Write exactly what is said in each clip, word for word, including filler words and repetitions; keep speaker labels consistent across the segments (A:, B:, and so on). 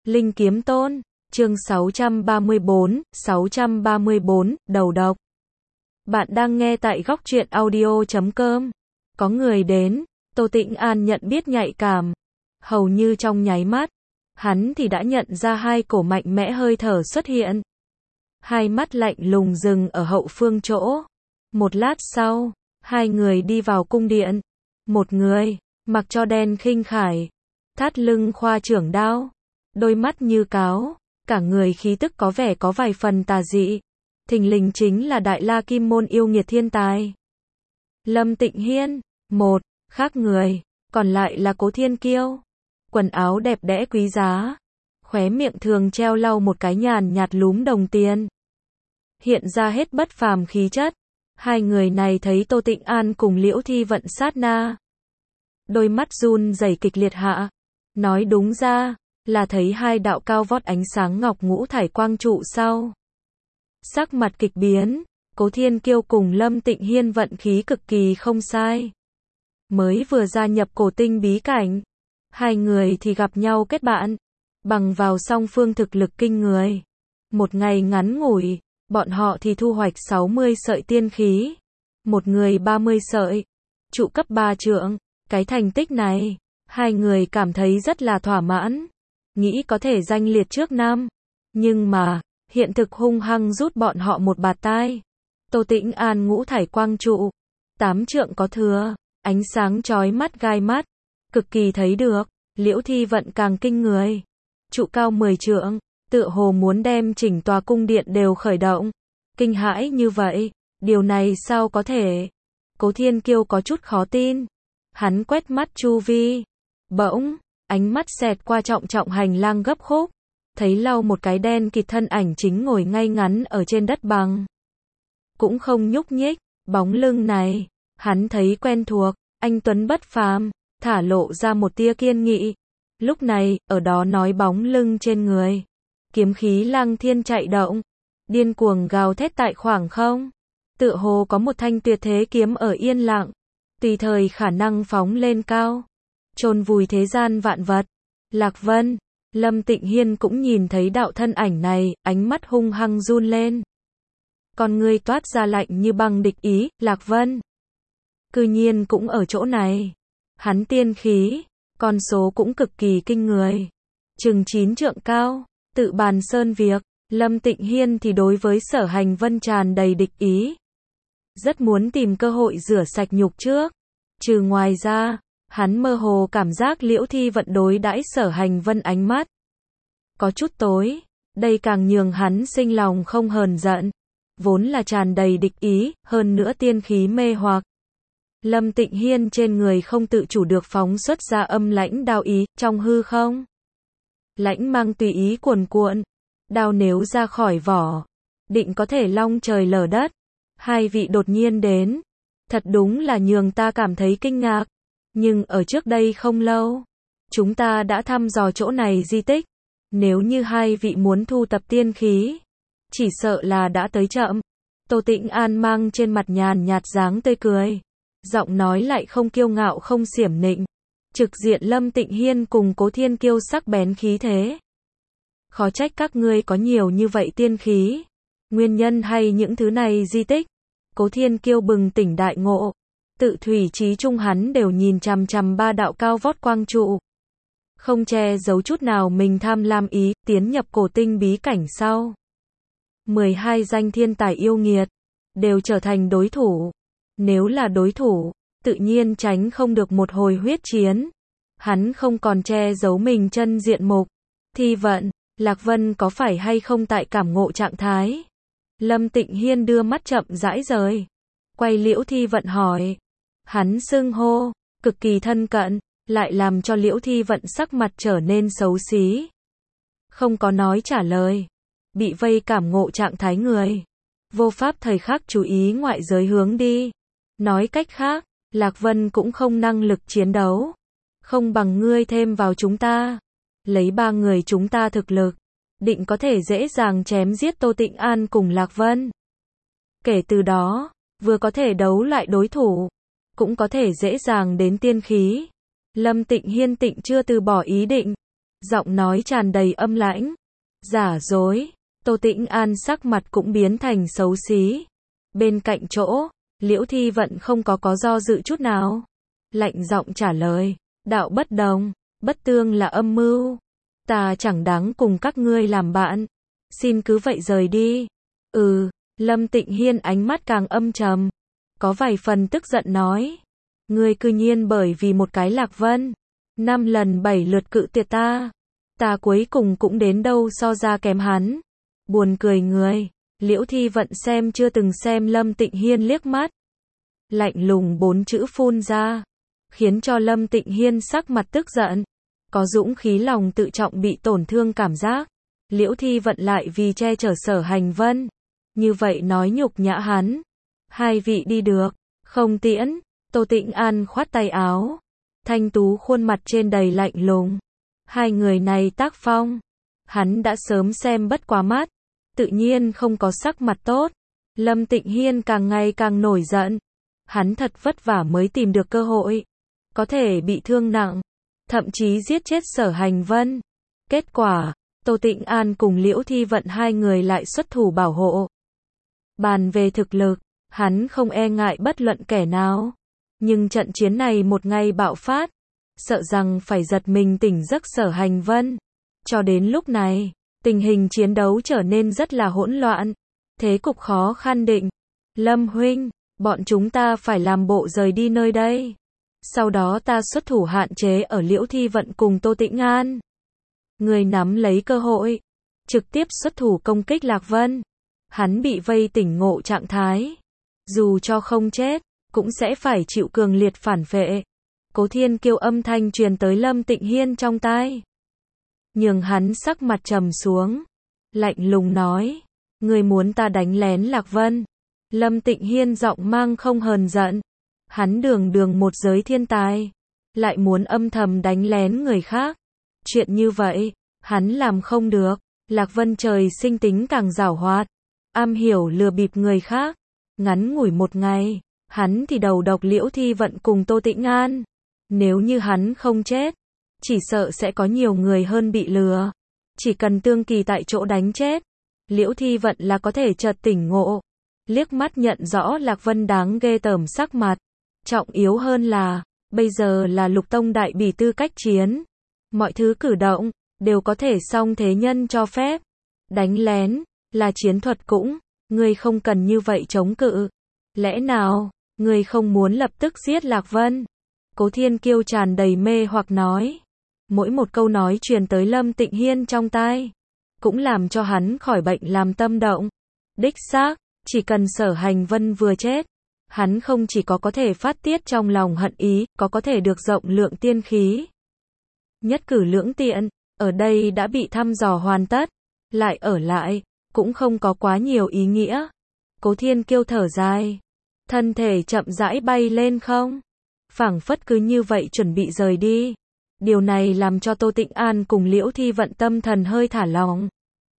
A: Linh Kiếm Tôn, chương sáu trăm ba mươi bốn, sáu trăm ba mươi bốn, đầu độc. Bạn đang nghe tại góc truyện audio chấm com. Có người đến, Tô Tĩnh An nhận biết nhạy cảm. Hầu như trong nháy mắt, hắn thì đã nhận ra hai cổ mạnh mẽ hơi thở xuất hiện. Hai mắt lạnh lùng dừng ở hậu phương chỗ. Một lát sau, hai người đi vào cung điện. Một người, mặc cho đen khinh khải, thắt lưng khoa trưởng đao, đôi mắt như cáo, cả người khí tức có vẻ có vài phần tà dị. Thình lình chính là Đại La Kim Môn yêu nghiệt thiên tài Lâm Tịnh Hiên. Một khác người, còn lại là Cố Thiên Kiêu. Quần áo đẹp đẽ quý giá, khóe miệng thường treo lau một cái nhàn nhạt lúm đồng tiền, hiện ra hết bất phàm khí chất. Hai người này thấy Tô Tĩnh An cùng Liễu Thi Vận sát na, đôi mắt run rẩy kịch liệt hạ. Nói đúng ra, là thấy hai đạo cao vót ánh sáng ngọc ngũ thải quang trụ sau. Sắc mặt kịch biến, Cố Thiên Kiêu cùng Lâm Tịnh Hiên vận khí cực kỳ không sai. Mới vừa gia nhập cổ tinh bí cảnh, hai người thì gặp nhau kết bạn, bằng vào song phương thực lực kinh người. Một ngày ngắn ngủi, bọn họ thì thu hoạch sáu mươi sợi tiên khí, một người ba mươi sợi, trụ cấp ba trượng. Cái thành tích này, hai người cảm thấy rất là thỏa mãn, nghĩ có thể danh liệt trước năm. Nhưng mà, hiện thực hung hăng rút bọn họ một bạt tai. Tô Tĩnh An ngũ thải quang trụ, tám trượng có thừa, ánh sáng chói mắt gai mắt, cực kỳ thấy được. Liễu Thi Vận càng kinh người, trụ cao mười trượng, tựa hồ muốn đem chỉnh tòa cung điện đều khởi động. Kinh hãi như vậy, điều này sao có thể? Cố Thiên Kiêu có chút khó tin. Hắn quét mắt chu vi, bỗng, ánh mắt xẹt qua trọng trọng hành lang gấp khúc, thấy lau một cái đen kịt thân ảnh chính ngồi ngay ngắn ở trên đất bằng, cũng không nhúc nhích. Bóng lưng này, hắn thấy quen thuộc, anh tuấn bất phàm, thả lộ ra một tia kiên nghị. Lúc này, ở đó nói bóng lưng trên người, kiếm khí lăng thiên chạy động, điên cuồng gào thét tại khoảng không, tựa hồ có một thanh tuyệt thế kiếm ở yên lặng, tùy thời khả năng phóng lên cao, chôn vùi thế gian vạn vật. Lạc Vân, Lâm Tịnh Hiên cũng nhìn thấy đạo thân ảnh này, ánh mắt hung hăng run lên. Con ngươi toát ra lạnh như băng địch ý. Lạc Vân cư nhiên cũng ở chỗ này. Hắn tiên khí, con số cũng cực kỳ kinh người, chừng chín trượng cao, tự bàn sơn việc. Lâm Tịnh Hiên thì đối với Sở Hành Vân tràn đầy địch ý, rất muốn tìm cơ hội rửa sạch nhục trước. Trừ ngoài ra, hắn mơ hồ cảm giác Liễu Thi Vận đối đãi Sở Hành Vân ánh mắt có chút tối, đây càng nhường hắn sinh lòng không hờn giận, vốn là tràn đầy địch ý, hơn nữa tiên khí mê hoặc. Lâm Tịnh Hiên trên người không tự chủ được phóng xuất ra âm lãnh đao ý, trong hư không, lãnh mang tùy ý cuồn cuộn, đao nếu ra khỏi vỏ, định có thể long trời lở đất. Hai vị đột nhiên đến, thật đúng là nhường ta cảm thấy kinh ngạc. Nhưng ở trước đây không lâu, chúng ta đã thăm dò chỗ này di tích. Nếu như hai vị muốn thu tập tiên khí, chỉ sợ là đã tới chậm. Tô Tĩnh An mang trên mặt nhàn nhạt dáng tươi cười, giọng nói lại không kiêu ngạo không xiểm nịnh, trực diện Lâm Tịnh Hiên cùng Cố Thiên Kiêu sắc bén khí thế. Khó trách các ngươi có nhiều như vậy tiên khí. Nguyên nhân hay những thứ này di tích? Cố Thiên Kiêu bừng tỉnh đại ngộ, tự thủy trí trung hắn đều nhìn chằm chằm ba đạo cao vót quang trụ, không che giấu chút nào mình tham lam ý. Tiến nhập cổ tinh bí cảnh sau, mười hai danh thiên tài yêu nghiệt đều trở thành đối thủ. Nếu là đối thủ, tự nhiên tránh không được một hồi huyết chiến. Hắn không còn che giấu mình chân diện mục. Thi Vận, Lạc Vân có phải hay không tại cảm ngộ trạng thái? Lâm Tịnh Hiên đưa mắt chậm rãi rời, quay Liễu Thi Vận hỏi. Hắn xưng hô cực kỳ thân cận, lại làm cho Liễu Thi Vận sắc mặt trở nên xấu xí, không có nói trả lời. Bị vây cảm ngộ trạng thái người, vô pháp thời khắc chú ý ngoại giới hướng đi. Nói cách khác, Lạc Vân cũng không năng lực chiến đấu, không bằng ngươi thêm vào chúng ta. Lấy ba người chúng ta thực lực, định có thể dễ dàng chém giết Tô Tĩnh An cùng Lạc Vân. Kể từ đó, vừa có thể đấu lại đối thủ, cũng có thể dễ dàng đến tiên khí. Lâm Tịnh Hiên tịnh chưa từ bỏ ý định, giọng nói tràn đầy âm lãnh. Giả dối. Tô Tĩnh An sắc mặt cũng biến thành xấu xí. Bên cạnh chỗ, Liễu Thi Vận không có có do dự chút nào. Lạnh giọng trả lời, đạo bất đồng, bất tương là âm mưu. Ta chẳng đáng cùng các ngươi làm bạn. Xin cứ vậy rời đi. Ừ, Lâm Tịnh Hiên ánh mắt càng âm trầm. Có vài phần tức giận nói. Ngươi cư nhiên bởi vì một cái Lạc Vân. Năm lần bảy lượt cự tuyệt ta. Ta cuối cùng cũng đến đâu so ra kém hắn. Buồn cười người. Liễu Thi Vận xem chưa từng xem Lâm Tịnh Hiên liếc mắt. Lạnh lùng bốn chữ phun ra. Khiến cho Lâm Tịnh Hiên sắc mặt tức giận. Có dũng khí lòng tự trọng bị tổn thương cảm giác. Liễu Thi Vận lại vì che chở Sở Hành Vân. Như vậy nói nhục nhã hắn. Hai vị đi được. Không tiễn. Tô Tĩnh An khoát tay áo. Thanh tú khuôn mặt trên đầy lạnh lùng. Hai người này tác phong. Hắn đã sớm xem bất quá mắt. Tự nhiên không có sắc mặt tốt. Lâm Tịnh Hiên càng ngày càng nổi giận. Hắn thật vất vả mới tìm được cơ hội. Có thể bị thương nặng. Thậm chí giết chết Sở Hành Vân. Kết quả, Tô Tĩnh An cùng Liễu Thi Vận hai người lại xuất thủ bảo hộ. Bàn về thực lực, hắn không e ngại bất luận kẻ nào. Nhưng trận chiến này một ngày bạo phát, sợ rằng phải giật mình tỉnh giấc Sở Hành Vân. Cho đến lúc này, tình hình chiến đấu trở nên rất là hỗn loạn. Thế cục khó khăn định. Lâm huynh, bọn chúng ta phải làm bộ rời đi nơi đây. Sau đó ta xuất thủ hạn chế ở Liễu Thi Vận cùng Tô Tĩnh An. Người nắm lấy cơ hội, trực tiếp xuất thủ công kích Lạc Vân. Hắn bị vây tỉnh ngộ trạng thái. Dù cho không chết, cũng sẽ phải chịu cường liệt phản phệ. Cố Thiên Kiêu âm thanh truyền tới Lâm Tịnh Hiên trong tai. Nhường hắn sắc mặt trầm xuống. Lạnh lùng nói. Người muốn ta đánh lén Lạc Vân. Lâm Tịnh Hiên giọng mang không hờn giận. Hắn đường đường một giới thiên tài. Lại muốn âm thầm đánh lén người khác. Chuyện như vậy, hắn làm không được. Lạc Vân trời sinh tính càng giảo hoạt. Am hiểu lừa bịp người khác. Ngắn ngủi một ngày, hắn thì đầu độc Liễu Thi Vận cùng Tô Tĩnh An. Nếu như hắn không chết, chỉ sợ sẽ có nhiều người hơn bị lừa. Chỉ cần Tương Kỳ tại chỗ đánh chết, Liễu Thi Vận là có thể chợt tỉnh ngộ. Liếc mắt nhận rõ Lạc Vân đáng ghê tởm sắc mặt. Trọng yếu hơn là, bây giờ là Lục Tông đại bỉ tư cách chiến. Mọi thứ cử động, đều có thể song thế nhân cho phép. Đánh lén, là chiến thuật cũng, ngươi không cần như vậy chống cự. Lẽ nào, ngươi không muốn lập tức giết Lạc Vân? Cố Thiên Kiêu tràn đầy mê hoặc nói. Mỗi một câu nói truyền tới Lâm Tịnh Hiên trong tai, cũng làm cho hắn khỏi bệnh làm tâm động. Đích xác, chỉ cần Sở Hành Vân vừa chết, hắn không chỉ có có thể phát tiết trong lòng hận ý, có có thể được rộng lượng tiên khí. Nhất cử lưỡng tiện, ở đây đã bị thăm dò hoàn tất, lại ở lại, cũng không có quá nhiều ý nghĩa. Cố Thiên Kiêu thở dài, thân thể chậm rãi bay lên không, phảng phất cứ như vậy chuẩn bị rời đi. Điều này làm cho Tô Tĩnh An cùng Liễu Thi Vận tâm thần hơi thả lỏng.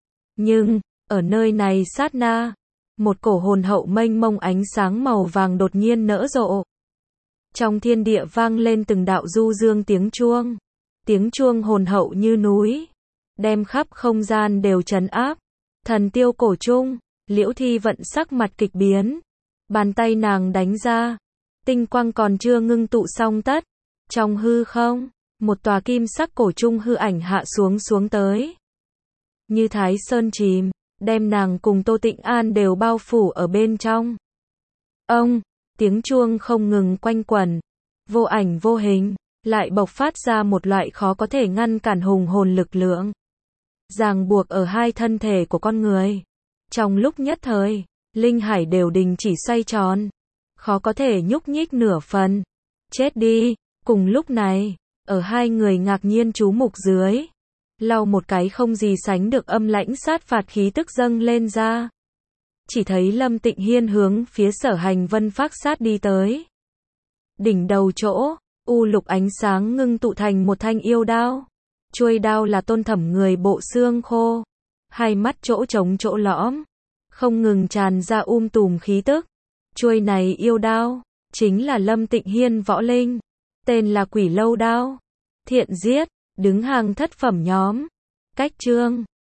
A: Nhưng, ở nơi này sát na, một cổ hồn hậu mênh mông ánh sáng màu vàng đột nhiên nở rộ. Trong thiên địa vang lên từng đạo du dương tiếng chuông. Tiếng chuông hồn hậu như núi, đem khắp không gian đều trấn áp. Thần tiêu cổ trung, Liễu Thi Vận sắc mặt kịch biến. Bàn tay nàng đánh ra, tinh quang còn chưa ngưng tụ xong tất. Trong hư không, một tòa kim sắc cổ trung hư ảnh hạ xuống xuống tới. Như Thái Sơn chìm, đem nàng cùng Tô Tĩnh An đều bao phủ ở bên trong. Ông, tiếng chuông không ngừng quanh quẩn, vô ảnh vô hình, lại bộc phát ra một loại khó có thể ngăn cản hùng hồn lực lượng. Ràng buộc ở hai thân thể của con người. Trong lúc nhất thời, linh hải đều đình chỉ xoay tròn. Khó có thể nhúc nhích nửa phần. Chết đi. Cùng lúc này, ở hai người ngạc nhiên chú mục dưới, lau một cái không gì sánh được âm lãnh sát phạt khí tức dâng lên ra. Chỉ thấy Lâm Tịnh Hiên hướng phía Sở Hành Vân phác sát đi tới. Đỉnh đầu chỗ, u lục ánh sáng ngưng tụ thành một thanh yêu đao. Chuôi đao là tôn thẩm người bộ xương khô. Hai mắt chỗ trống chỗ lõm, không ngừng tràn ra um tùm khí tức. Chuôi này yêu đao, chính là Lâm Tịnh Hiên võ linh. Tên là Quỷ Lâu Đao. Thiện giết, Đứng hàng thất phẩm nhóm. Cách chương